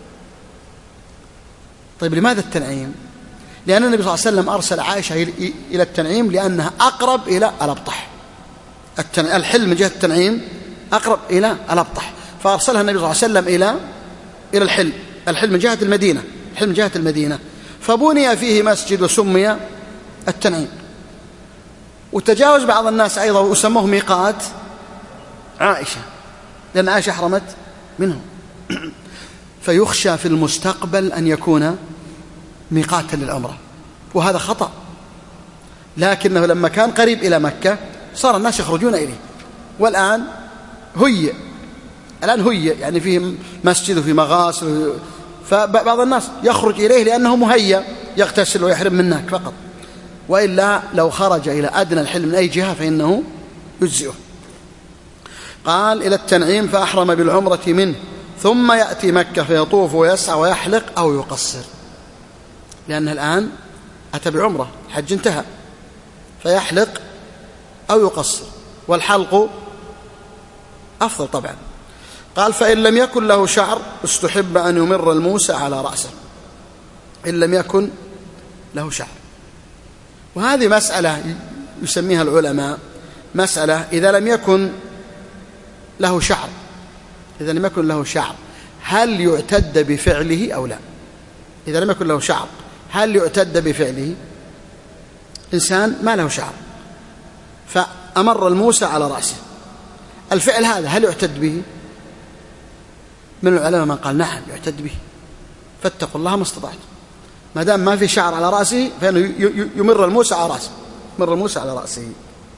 طيب لماذا التنعيم؟ لأن النبي صلى الله عليه وسلم أرسل عائشة إلى التنعيم لأنها أقرب إلى الأبطح. الحل من جهة التنعيم أقرب إلى الأبطح، فأرسلها النبي صلى الله عليه وسلم إلى الحل من جهة المدينة، الحل من جهة المدينة، فبني فيه مسجد وسمي التنعيم. وتجاوز بعض الناس أيضا وسموه ميقات عائشة لأن عائشة حرمت منه، فيخشى في المستقبل أن يكون ميقاتا للعمرة، وهذا خطأ. لكنه لما كان قريب إلى مكة صار الناس يخرجون إليه، والآن هي يعني فيه مسجد وفيه مغاسل، فبعض الناس يخرج إليه لأنه مهيأ يغتسل ويحرم من هناك فقط، وإلا لو خرج إلى أدنى الحل من أي جهة فإنه يجزئه. قال إلى التنعيم فأحرم بالعمرة منه، ثم يأتي مكة فيطوف ويسعى ويحلق أو يقصر، لأنه الآن أتى بعمرة، الحج انتهى، فيحلق أو يقصر، والحلق أفضل طبعا. قال فإن لم يكن له شعر استحب أن يمر الموسى على رأسه، إن لم يكن له شعر. وهذه مسألة يسميها العلماء مسألة إذا لم يكن له شعر، إذا لم يكن له شعر هل يعتد بفعله أو لا؟ إذا لم يكن له شعر هل يعتد بفعله؟ إنسان ما له شعر فأمر الموسى على رأسه، الفعل هذا هل يعتد به؟ من العلماء من قال نعم يعتد به، فاتقوا الله ما استطعتم، ما دام ما في شعر على رأسه فإنه يمر الموسى على رأسه، مر الموسى على رأسه.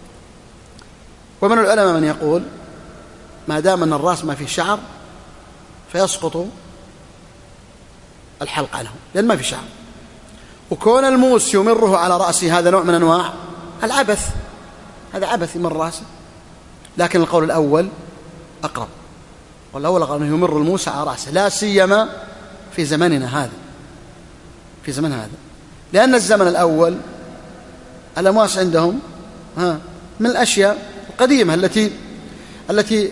ومن العلماء من يقول ما دام أن الرأس ما فيه شعر فيسقط الحلق عنه لأن ما في شعر، وكون الموس يمره على رأسه هذا نوع من أنواع العبث، هذا عبث يمر رأسه. لكن القول الأول أقرب، والأول قال أنه يمر الموسى على رأسه، لا سيما في زمننا هذا، في زمن هذا، لأن الزمن الأول الأمواس عندهم من الأشياء القديمة التي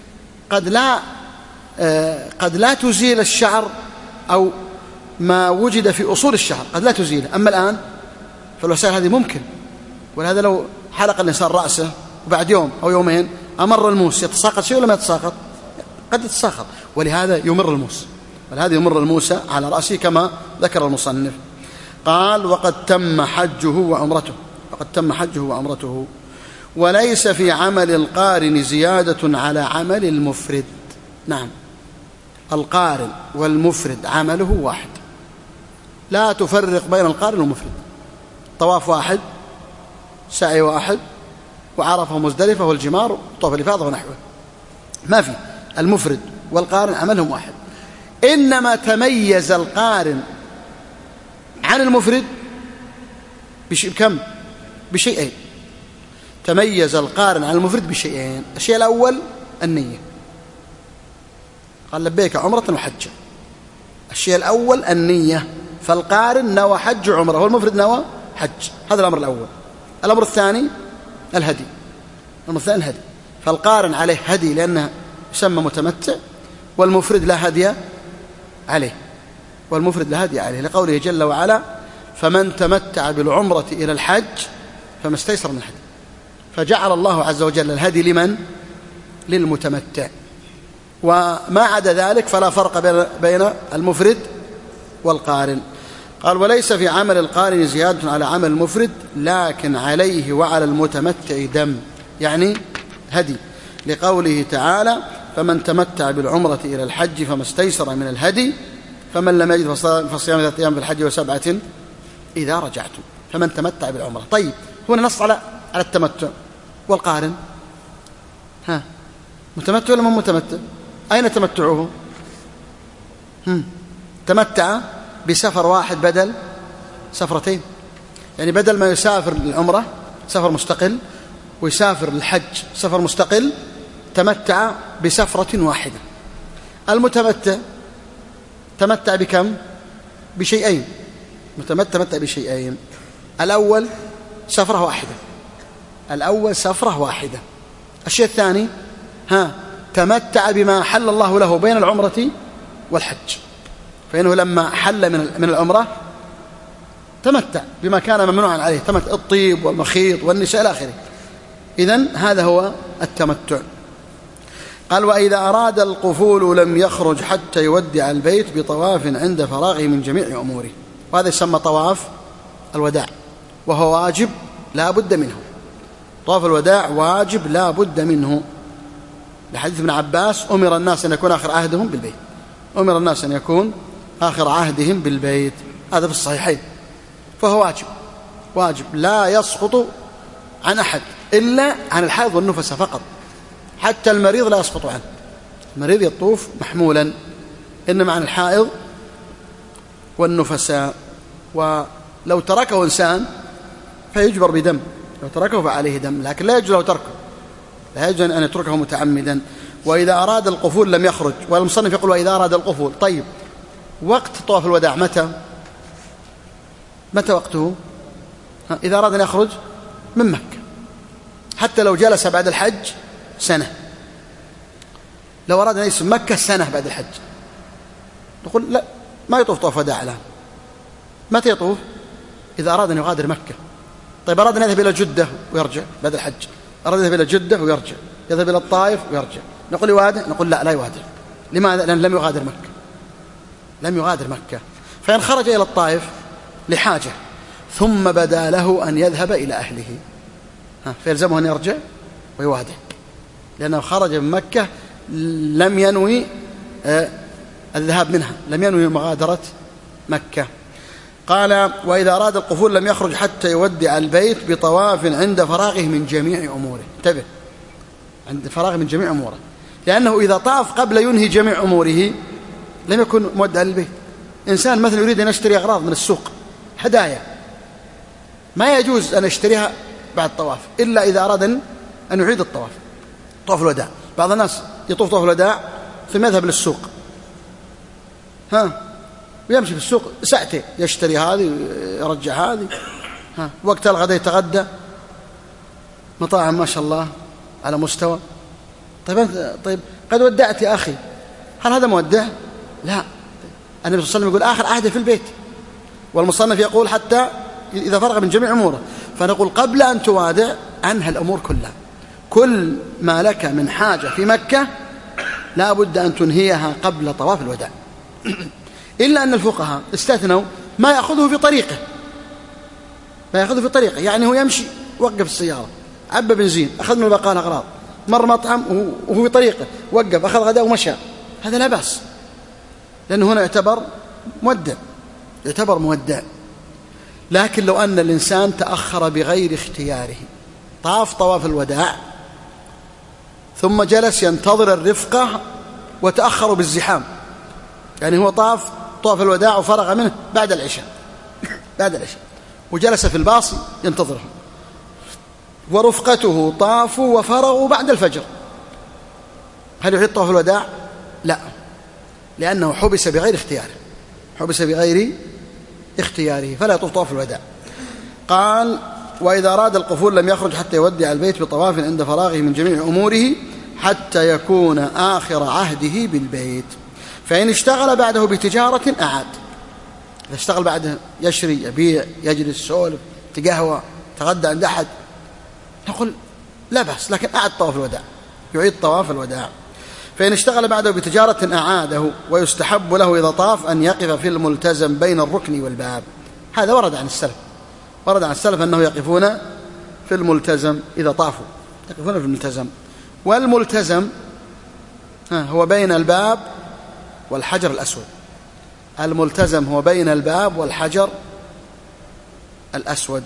قد لا تزيل الشعر أو ما وجد في أصول الشعر قد لا تزيله. أما الآن فالوسائل هذه ممكن، ولهذا لو حلق الإنسان رأسه وبعد يوم أو يومين أمر الموس، يتساقط شيء ولا ما يتساقط؟ قد يتساقط، ولهذا يمر الموس، ولهذا يمر الموس على رأسه كما ذكر المصنف. قال: وقد تم حجه وعمرته، وقد تم حجه وعمرته، وليس في عمل القارن زيادة على عمل المفرد. نعم، القارن والمفرد عمله واحد، لا تفرق بين القارن والمفرد، طواف واحد، سعي واحد، وعرفة ومزدلفة والجمار وطواف الإفاضة ونحوه، ما في. المفرد والقارن عملهم واحد، إنما تميز القارن عن المفرد بكم؟ بشيئين. تميز القارن عن المفرد بشيئين. الشيء الأول النية، قال لبيك عمرة وحجة. الشيء الأول النية، فالقارن نوى حج عمرة والمفرد نوى حج، هذا الأمر الأول. الأمر الثاني الهدي، الأمر الثاني الهدي، فالقارن عليه هدي لأنه يسمى متمتع، والمفرد لا هدي عليه، والمفرد لا هدي عليه، لقوله جل وعلا: فمن تمتع بالعمرة إلى الحج فما استيسر من الهدي. فجعل الله عز وجل الهدي لمن؟ للمتمتع، وما عدا ذلك فلا فرق بين المفرد والقارن. قال: وليس في عمل القارن زيادة على عمل المفرد، لكن عليه وعلى المتمتع دم، يعني هدي، لقوله تعالى: فمن تمتع بالعمرة إلى الحج فما استيسر من الهدي، فمن لم يجد فصيام 3 أيام في الحج و7 إذا رجعتم. فمن تمتع بالعمرة. طيب، هنا نص على التمتع، والقارن متمتع ولا من متمتع؟ أين تمتعه؟ تمتع بسفر واحد بدل سفرتين، يعني بدل ما يسافر للعمرة سفر مستقل ويسافر للحج سفر مستقل، تمتع بسفرة واحدة. المتمتع تمتع بكم؟ بشيئين. تمتع بشيئين. الأول سفرة واحدة، الأول سفرة واحدة. الشيء الثاني تمتع بما حل الله له بين العمرة والحج، فإنه لما حل من العمرة تمتع بما كان ممنوعا عليه، تمتع الطيب والمخيط والنساء إلى آخره. إذن هذا هو التمتع. قال: وإذا أراد القفول لم يخرج حتى يودع البيت بطواف عند فراغه من جميع أموره. وهذا يسمى طواف الوداع، وهو واجب لا بد منه. طواف الوداع واجب لا بد منه، لحديث ابن عباس: أمر الناس أن يكون آخر عهدهم بالبيت، أمر الناس أن يكون آخر عهدهم بالبيت، هذا في الصحيحين. فهو واجب لا يسقط عن أحد إلا عن الحائض والنفس فقط، حتى المريض لا يسقط عنه، المريض يطوف محمولا، إنما عن الحائض والنفساء. ولو تركه إنسان فيجبر بدم، لو تركه فعليه دم، لكن لا يجوز له تركه، لا يجوز أن يتركه متعمدا. وإذا أراد القفول لم يخرج، والمصنف يقول: وإذا أراد القفول. طيب، وقت طواف الوداع متى وقته؟ إذا أراد أن يخرج من مكة، حتى لو جلس بعد الحج سنة، لو أراد أن يجلس مكة سنة بعد الحج، نقول لا، ما يطوف طواف وداع الآن. متى يطوف؟ إذا أراد أن يغادر مكة. طيب، أراد أن يذهب إلى جدة ويرجع بعد الحج، أراد أن يذهب إلى جدة ويرجع، يذهب إلى الطائف ويرجع، نقول يوادر؟ نقول لا يوادر. لماذا؟ لأن لم يغادر مكة، لم يغادر مكة. فإن خرج إلى الطائف لحاجة ثم بدا له أن يذهب إلى أهله فيلزمه أن يرجع ويوادر، لأنه خرج من مكة لم ينوي الذهاب منها، لم ينوي مغادرة مكة. قال: وإذا أراد القفول لم يخرج حتى يودع البيت بطواف عند فراغه من جميع أموره. انتبه، عند فراغه من جميع أموره، لأنه إذا طاف قبل ينهي جميع أموره لم يكن مودع للبيت. إنسان مثلا يريد أن يشتري أغراض من السوق، هدايا، ما يجوز أن يشتريها بعد الطواف إلا إذا أراد أن يعيد الطواف، طواف الوداع. بعض الناس يطوف طواف الوداع ثم يذهب للسوق ويمشي في السوق ساعتين، يشتري هذه يرجع هذه، وقت الغداء يتغدى، مطاعم ما شاء الله على مستوى. طيب قد ودعت يا أخي، هل هذا مودع؟ لا، النبي صلى الله عليه وسلم يقول: آخر عهده في البيت، والمصنف يقول: حتى إذا فرغ من جميع أموره. فنقول قبل أن توادع عنها الأمور كلها، كل ما لك من حاجة في مكة لا بد أن تنهيها قبل طواف الوداع. إلا أن الفقهاء استثنوا ما يأخذه في طريقه، يعني هو يمشي وقف السيارة، عبى بنزين، أخذ من البقالة أغراض، مر مطعم وهو في طريقه، وقف أخذ غداء ومشى، هذا لا بأس، لأنه هنا يعتبر مودع. لكن لو أن الإنسان تأخر بغير اختياره، طاف طواف الوداع ثم جلس ينتظر الرفقة وتأخروا بالزحام، يعني هو طاف الوداع وفرغ منه بعد العشاء وجلس في الباص ينتظرهم، ورفقته طافوا وفرغوا بعد الفجر، هل يعيد طواف الوداع؟ لا، لأنه حبس بغير اختياره فلا يطوف طواف الوداع. قال: وإذا أراد القفول لم يخرج حتى يودع البيت بطواف عند فراغه من جميع أموره حتى يكون آخر عهده بالبيت. فإن اشتغل بعده بتجارة أعاد، إذا اشتغل بعده يشري يبيع يجلس يسولف تقهوى تغدى عند أحد نقول لا بأس، لكن يعيد طواف الوداع. فإن اشتغل بعده بتجارة أعاده، ويستحب له إذا طاف أن يقف في الملتزم بين الركن والباب. هذا ورد عن السلف أنه يقفون في الملتزم إذا طافوا، يقفون في الملتزم. والملتزم هو بين الباب والحجر الأسود، الملتزم هو بين الباب والحجر الأسود،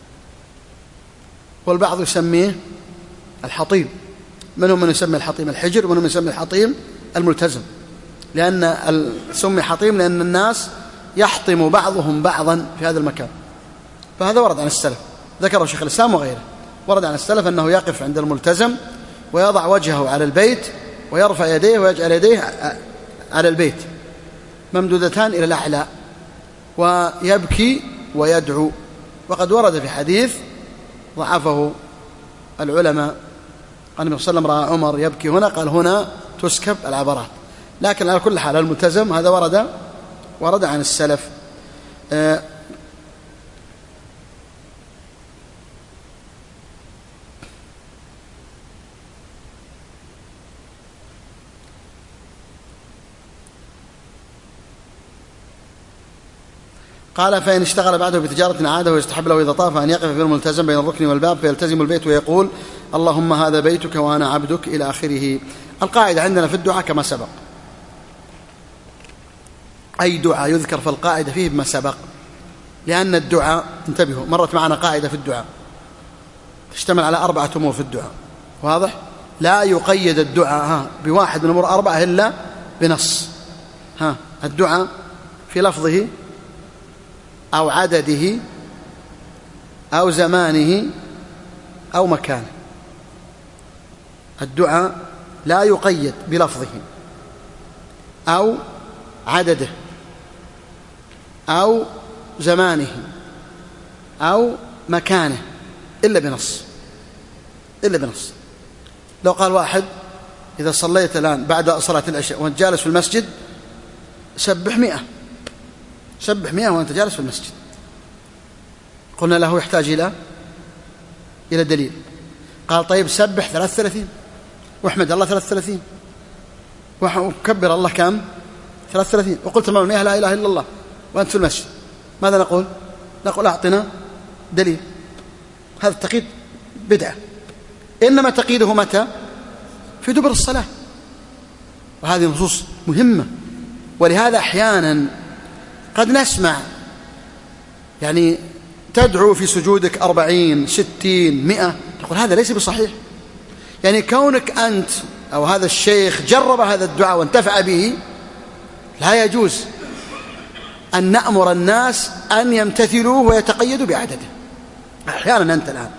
والبعض يسميه الحطيم، منهم من يسمي الحطيم الحجر ومنهم من يسمي الحطيم الملتزم، لأن سمي حطيم لأن الناس يحطم بعضهم بعضا في هذا المكان. فهذا ورد عن السلف، ذكره شيخ الإسلام وغيره، ورد عن السلف أنه يقف عند الملتزم ويضع وجهه على البيت ويرفع يديه ويجعل يديه على البيت ممدودتان إلى الأعلى ويبكي ويدعو. وقد ورد في حديث ضعفه العلماء أن النبي صلى الله عليه وسلم رأى عمر يبكي هنا، قال هنا تسكب العبرات. لكن على كل حال الملتزم هذا ورد عن السلف. قال: فإن اشتغل بعده بتجارة عاده ويستحب له إذا طاف أن يقف في الملتزم بين الركن والباب فيلتزم البيت ويقول: اللهم هذا بيتك وأنا عبدك إلى آخره. القاعدة عندنا في الدعاء كما سبق، أي دعاء يذكر في القاعدة فيه بما سبق، لأن الدعاء، انتبهوا، مرت معنا قاعدة في الدعاء تشتمل على 4 أمور في الدعاء، واضح؟ لا يقيد الدعاء بواحد من أمور 4 إلا بنص. الدعاء في لفظه أو عدده أو زمانه أو مكانه. الدعاء لا يقيد بلفظه أو عدده أو زمانه أو مكانه إلا بنص. لو قال واحد: إذا صليت الآن بعد صلاة العشاء وأنت جالس في المسجد سبح 100 وأنت جالس في المسجد، قلنا له يحتاج إلى دليل. قال: طيب سبح 33 واحمد الله 33 وكبر الله كم 33، وقلت تمام 100 لا إله إلا الله وأنت في المسجد، ماذا نقول؟ أعطنا دليل. هذا التقييد بدعة، إنما تقييده متى؟ في دبر الصلاة، وهذه نصوص مهمة. ولهذا أحيانا قد نسمع يعني تدعو في سجودك 40 60 100، تقول هذا ليس بصحيح. يعني كونك أنت أو هذا الشيخ جرب هذا الدعاء وانتفع به، لا يجوز أن نأمر الناس أن يمتثلوه ويتقيدوا بعدده. أحيانا أنت الآن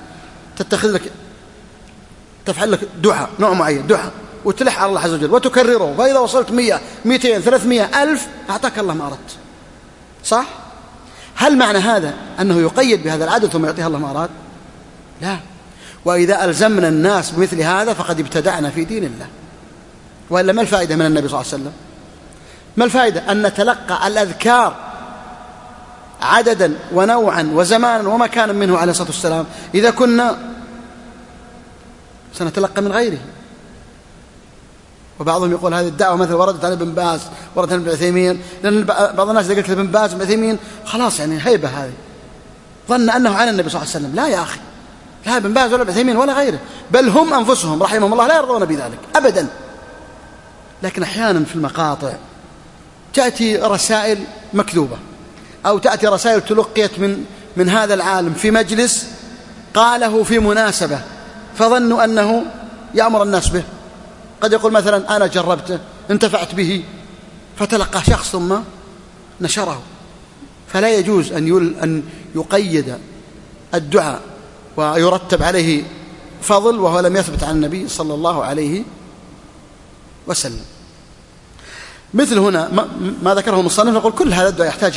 تفعل لك دعاء نوع معين، دعاء وتلح على الله عز وجل وتكرره، فإذا وصلت 100 200 300 1000 أعطاك الله ما أردت، صح؟ هل معنى هذا أنه يقيد بهذا العدد ثم يعطيها الله ما أراد؟ لا. وإذا ألزمنا الناس بمثل هذا فقد ابتدعنا في دين الله. وإلا ما الفائدة من النبي صلى الله عليه وسلم؟ ما الفائدة أن نتلقى الأذكار عددا ونوعا وزمانا ومكانا منه عليه الصلاة والسلام إذا كنا سنتلقى من غيره. وبعضهم يقول هذه الدعوة مثل وردت عن ابن باز، وردت عن ابن عثيمين، لأن بعض الناس إذا قلت لابن باز وابن عثيمين خلاص يعني هيبة، هذه ظن أنه عن النبي صلى الله عليه وسلم. لا يا أخي، لا ابن باز ولا ابن عثيمين ولا غيره، بل هم أنفسهم رحمهم الله لا يرضون بذلك أبدا. لكن أحيانا في المقاطع تأتي رسائل مكذوبة، أو تأتي رسائل تلقيت من هذا العالم في مجلس قاله في مناسبة، فظنوا أنه يأمر الناس به. قد يقول مثلا أنا جربته انتفعت به، فتلقى شخص ثم نشره. فلا يجوز أن يقيد الدعاء ويرتب عليه فضل وهو لم يثبت عن النبي صلى الله عليه وسلم. مثل هنا ما ذكره المصنف، نقول كل هذا الدعاء يحتاج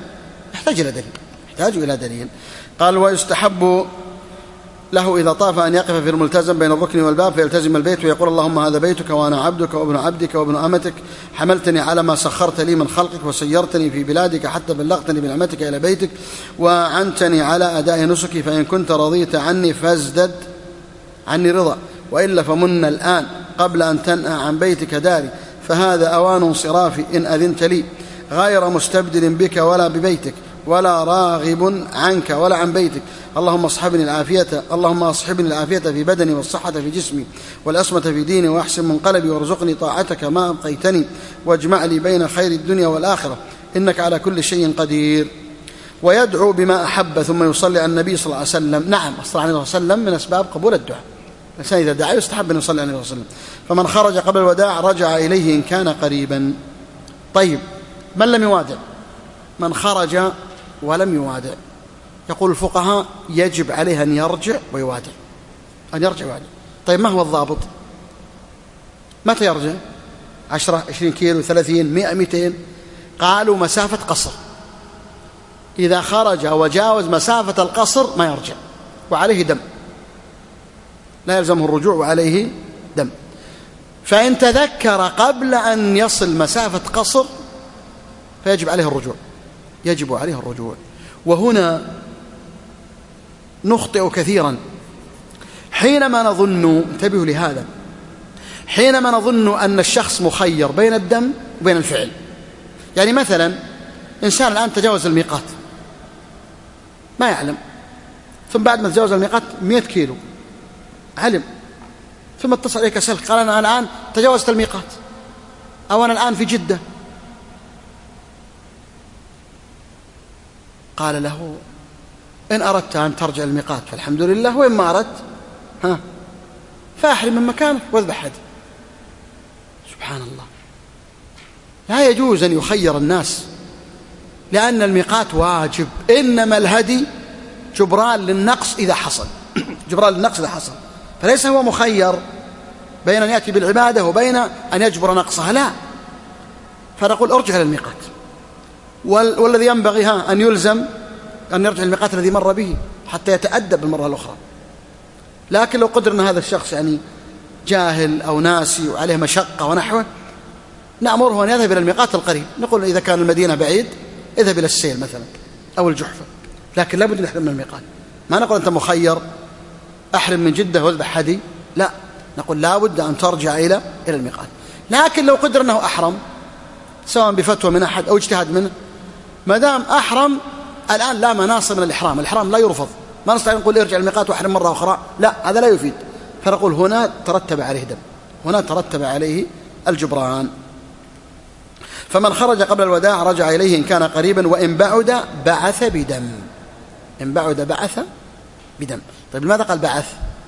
إلى دليل. قال ويستحب له إذا طاف أن يقف في الملتزم بين الركن والباب فيلتزم البيت ويقول اللهم هذا بيتك وأنا عبدك وابن عبدك وابن أمتك، حملتني على ما سخرت لي من خلقك وسيرتني في بلادك حتى بلغتني بنعمتك إلى بيتك وعنتني على أداء نسكي، فإن كنت رضيت عني فازدد عني رضا، وإلا فمن الآن قبل أن تنأى عن بيتك داري، فهذا أوان انصرافي إن أذنت لي، غير مستبدل بك ولا ببيتك ولا راغب عنك ولا عن بيتك. اللهم اصحبني العافية في بدني والصحة في جسمي والعصمة في ديني وأحسن منقلبي، وارزقني طاعتك ما أبقيتني، واجمع لي بين خير الدنيا والآخرة إنك على كل شيء قدير. ويدعو بما أحب ثم يصلي على النبي صلى الله عليه وسلم. نعم، الصلاة عليه وسلم من أسباب قبول الدعاء، الإنسان إذا دعا يستحب أن يصلي على النبي صلى الله عليه وسلم. فمن خرج قبل الوداع رجع إليه إن كان قريبا. طيب، من لم يوادع؟ من خرج ولم يوادع، يقول الفقهاء يجب عليه أن يرجع ويوادع، طيب ما هو الضابط؟ متى يرجع؟ 10 20 كيلو 30 100 200؟ قالوا مسافة قصر. إذا خرج وجاوز مسافة القصر ما يرجع، وعليه دم، لا يلزمه الرجوع وعليه دم. فإن تذكر قبل أن يصل مسافة قصر فيجب عليه الرجوع. وهنا نخطئ كثيرا حينما نظن، انتبهوا لهذا، حينما نظن أن الشخص مخير بين الدم وبين الفعل. يعني مثلا إنسان الآن تجاوز الميقات ما يعلم، ثم بعد ما تجاوز الميقات 100 كيلو علم، ثم اتصل إليك سلك قال أنا الآن تجاوزت الميقات، أو أنا الآن في جدة. قال له إن أردت أن ترجع الميقات فالحمد لله، وإن ما أردت فأحرم من مكانك واذبح هدي. سبحان الله، لا يجوز أن يخير الناس، لأن الميقات واجب، إنما الهدي جبران للنقص إذا حصل فليس هو مخير بين أن يأتي بالعبادة وبين أن يجبر نقصها، لا. فنقول ارجع إلى الميقات، والذي ينبغي أن يلزم أن يرجع الميقات الذي مر به حتى يتأدب المرة الأخرى. لكن لو قدرنا هذا الشخص يعني جاهل أو ناسي وعليه مشقة ونحوه، نأمره أن يذهب إلى الميقات القريب. نقول إذا كان المدينة بعيد اذهب إلى السيل مثلا أو الجحفة، لكن لا بد أن يحرم من الميقات. ما نقول أنت مخير أحرم من جدة واذبح هدي، لا، نقول لا بد أن ترجع إلى الميقات. لكن لو قدر أنه أحرم سواء بفتوى من أحد أو اجتهاد منه، ما دام أحرم الآن لا مناص من الإحرام لا يرفض، ما نستطيع نقول ارجع الميقات وأحرم مرة أخرى، لا، هذا لا يفيد. فنقول هنا ترتب عليه دم، هنا ترتب عليه الجبران. فمن خرج قبل الوداع رجع إليه إن كان قريبا، وإن بعد بعث بدم. طيب لماذا قال بعث؟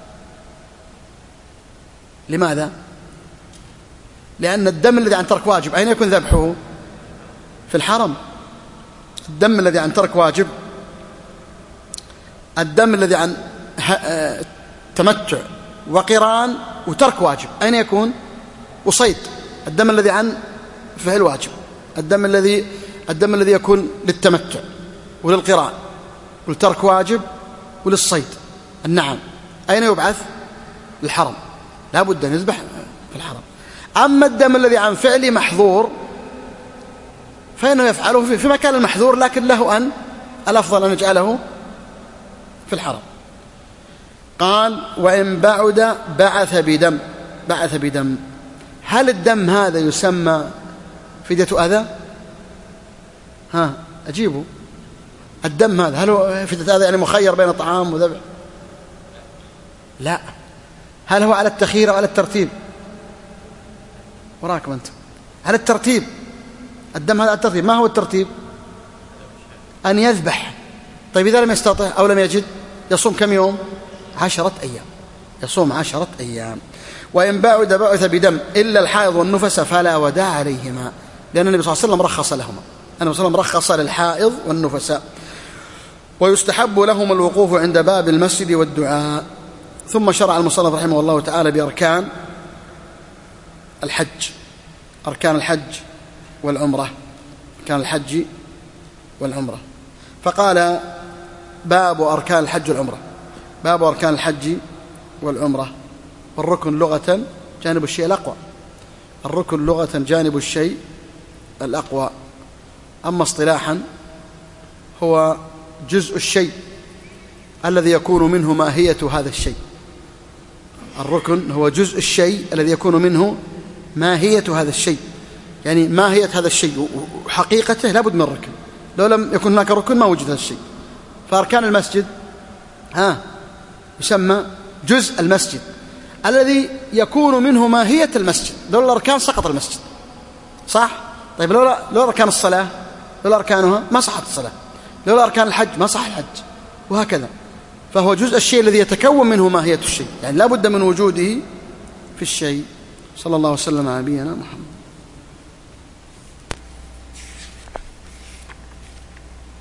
لماذا؟ لأن الدم الذي عن ترك واجب أين يكون ذبحه؟ في الحرم. الدم الذي عن ترك واجب، الدم الذي عن تمتع وقران وترك واجب أين يكون؟ وصيد. الدم الذي عن فعل واجب، الدم الذي يكون للتمتع وللقران ولترك واجب وللصيد، النعم، أين يبعث؟ الحرم، لا بد أن يذبح في الحرم. أما الدم الذي عن فعل محظور فإنه يفعله في مكان المحظور، لكن له أن الأفضل أن يجعله في الحرم. قال وإن بعد بعث بدم. هل الدم هذا يسمى فدية أذى؟ أجيبوا. الدم هذا هل هو فدية أذى يعني مخير بين طعام وذبح؟ لا. هل هو على التخيير أو على الترتيب؟ وراكم أنتم على الترتيب. الدم هذا على الترتيب. ما هو الترتيب؟ أن يذبح. طيب إذا لم يستطع أو لم يجد يصوم كم يوم؟ 10 أيام. يصوم 10 أيام. وإن بعد بعث بدم إلا الحائض والنفس فلا وداع عليهما، لأن النبي صلى الله عليه وسلم رخص لهما. النبي صلى الله عليه وسلم رخص للحائض والنفس. ويستحب لهم الوقوف عند باب المسجد والدعاء. ثم شرع المصنف رحمه الله تعالى بأركان الحج، أركان الحج والعمرة، أركان الحج والعمرة. فقال باب أركان الحج والعمرة. باب أركان الحج والعمرة. والركن لغة جانب الشيء الأقوى. الركن لغة جانب الشيء الأقوى. أما اصطلاحا هو جزء الشيء الذي يكون منه ماهية هذا الشيء. الركن هو جزء الشيء الذي يكون منه ماهية هذا الشيء، يعني ماهية هذا الشيء وحقيقته لابد من الركن. لو لم يكن هناك ركن ما وجد هذا الشيء. فأركان المسجد يسمى جزء المسجد الذي يكون منه ماهية المسجد. لولا الأركان سقط المسجد، صح؟ طيب لولا أركان الصلاة، لولا أركانها ما صحت الصلاة، لولا أركان الحج ما صح الحج، وهكذا. فهو جزء الشيء الذي يتكون منه ماهية الشيء، يعني لا بد من وجوده في الشيء. صلى الله وسلم على نبينا محمد.